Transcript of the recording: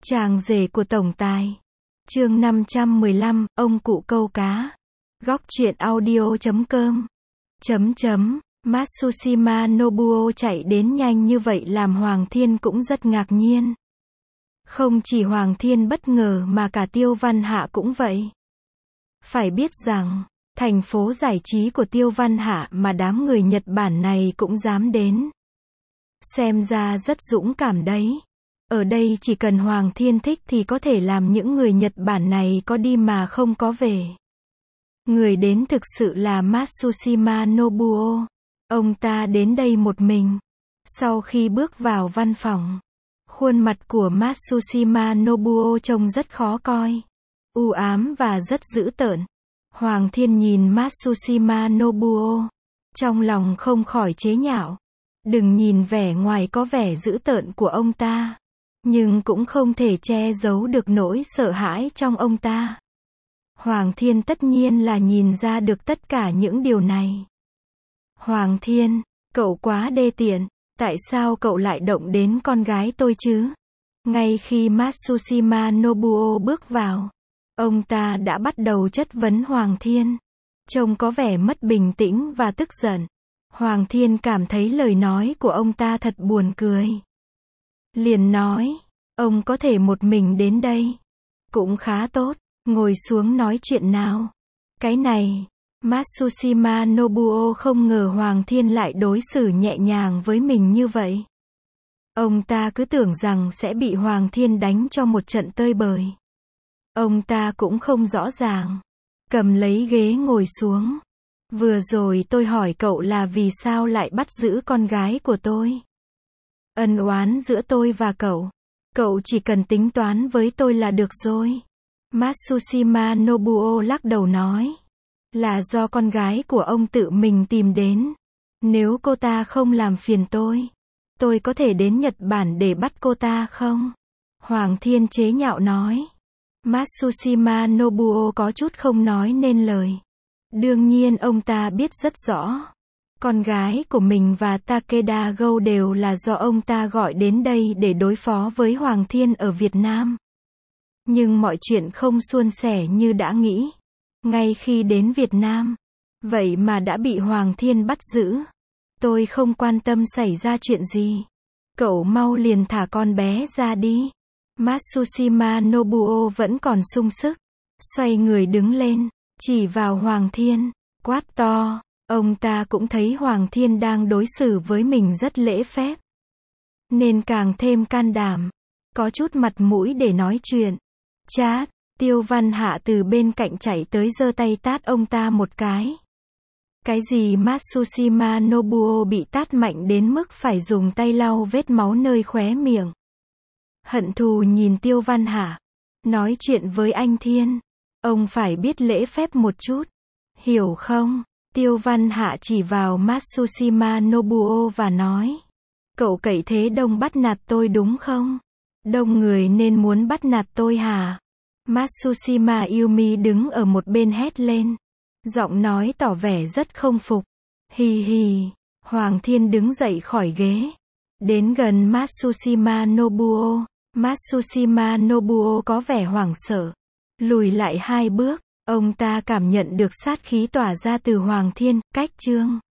Chàng rể của tổng tài. Chương 515, ông cụ câu cá. Góc truyện audio.com. Matsushima Nobuo chạy đến nhanh như vậy làm Hoàng Thiên cũng rất ngạc nhiên. Không chỉ Hoàng Thiên bất ngờ mà cả Tiêu Văn Hạ cũng vậy. Phải biết rằng, thành phố giải trí của Tiêu Văn Hạ mà đám người Nhật Bản này cũng dám đến. Xem ra rất dũng cảm đấy. Ở đây chỉ cần Hoàng Thiên thích thì có thể làm những người Nhật Bản này có đi mà không có về. Người đến thực sự là Matsushima Nobuo. Ông ta đến đây một mình. Sau khi bước vào văn phòng, khuôn mặt của Matsushima Nobuo trông rất khó coi, u ám và rất dữ tợn. Hoàng Thiên nhìn Matsushima Nobuo, trong lòng không khỏi chế nhạo. Đừng nhìn vẻ ngoài có vẻ dữ tợn của ông ta, nhưng cũng không thể che giấu được nỗi sợ hãi trong ông ta. Hoàng Thiên tất nhiên là nhìn ra được tất cả những điều này. Hoàng Thiên, cậu quá đê tiện, tại sao cậu lại động đến con gái tôi chứ? Ngay khi Matsushima Nobuo bước vào, ông ta đã bắt đầu chất vấn Hoàng Thiên. Trông có vẻ mất bình tĩnh và tức giận. Hoàng Thiên cảm thấy lời nói của ông ta thật buồn cười. Liền nói, ông có thể một mình đến đây. Cũng khá tốt, ngồi xuống nói chuyện nào. Cái này, Matsushima Nobuo không ngờ Hoàng Thiên lại đối xử nhẹ nhàng với mình như vậy. Ông ta cứ tưởng rằng sẽ bị Hoàng Thiên đánh cho một trận tơi bời. Ông ta cũng không rõ ràng. Cầm lấy ghế ngồi xuống. Vừa rồi tôi hỏi cậu là vì sao lại bắt giữ con gái của tôi. Ân oán giữa tôi và cậu. Cậu chỉ cần tính toán với tôi là được rồi. Matsushima Nobuo lắc đầu nói. Là do con gái của ông tự mình tìm đến. Nếu cô ta không làm phiền tôi có thể đến Nhật Bản để bắt cô ta không? Hoàng Thiên chế nhạo nói. Matsushima Nobuo có chút không nói nên lời. Đương nhiên ông ta biết rất rõ. Con gái của mình và Takeda Go đều là do ông ta gọi đến đây để đối phó với Hoàng Thiên ở Việt Nam. Nhưng mọi chuyện không suôn sẻ như đã nghĩ. Ngay khi đến Việt Nam, vậy mà đã bị Hoàng Thiên bắt giữ. Tôi không quan tâm xảy ra chuyện gì. Cậu mau liền thả con bé ra đi. Matsushima Nobuo vẫn còn sung sức. Xoay người đứng lên, chỉ vào Hoàng Thiên, quát to. Ông ta cũng thấy Hoàng Thiên đang đối xử với mình rất lễ phép, nên càng thêm can đảm, có chút mặt mũi để nói chuyện. Chát, Tiêu Văn Hạ từ bên cạnh chạy tới giơ tay tát ông ta một cái. Cái gì Matsushima Nobuo bị tát mạnh đến mức phải dùng tay lau vết máu nơi khóe miệng. Hận thù nhìn Tiêu Văn Hạ. Nói chuyện với anh Thiên, ông phải biết lễ phép một chút. Hiểu không? Tiêu Văn Hạ chỉ vào Matsushima Nobuo và nói. Cậu cậy thế đông bắt nạt tôi đúng không? Đông người nên muốn bắt nạt tôi hả? Matsushima Yumi đứng ở một bên hét lên. Giọng nói tỏ vẻ rất không phục. Hì hì. Hoàng Thiên đứng dậy khỏi ghế. Đến gần Matsushima Nobuo. Matsushima Nobuo có vẻ hoảng sợ. Lùi lại 2 bước. Ông ta cảm nhận được sát khí tỏa ra từ Hoàng Thiên. Cách chương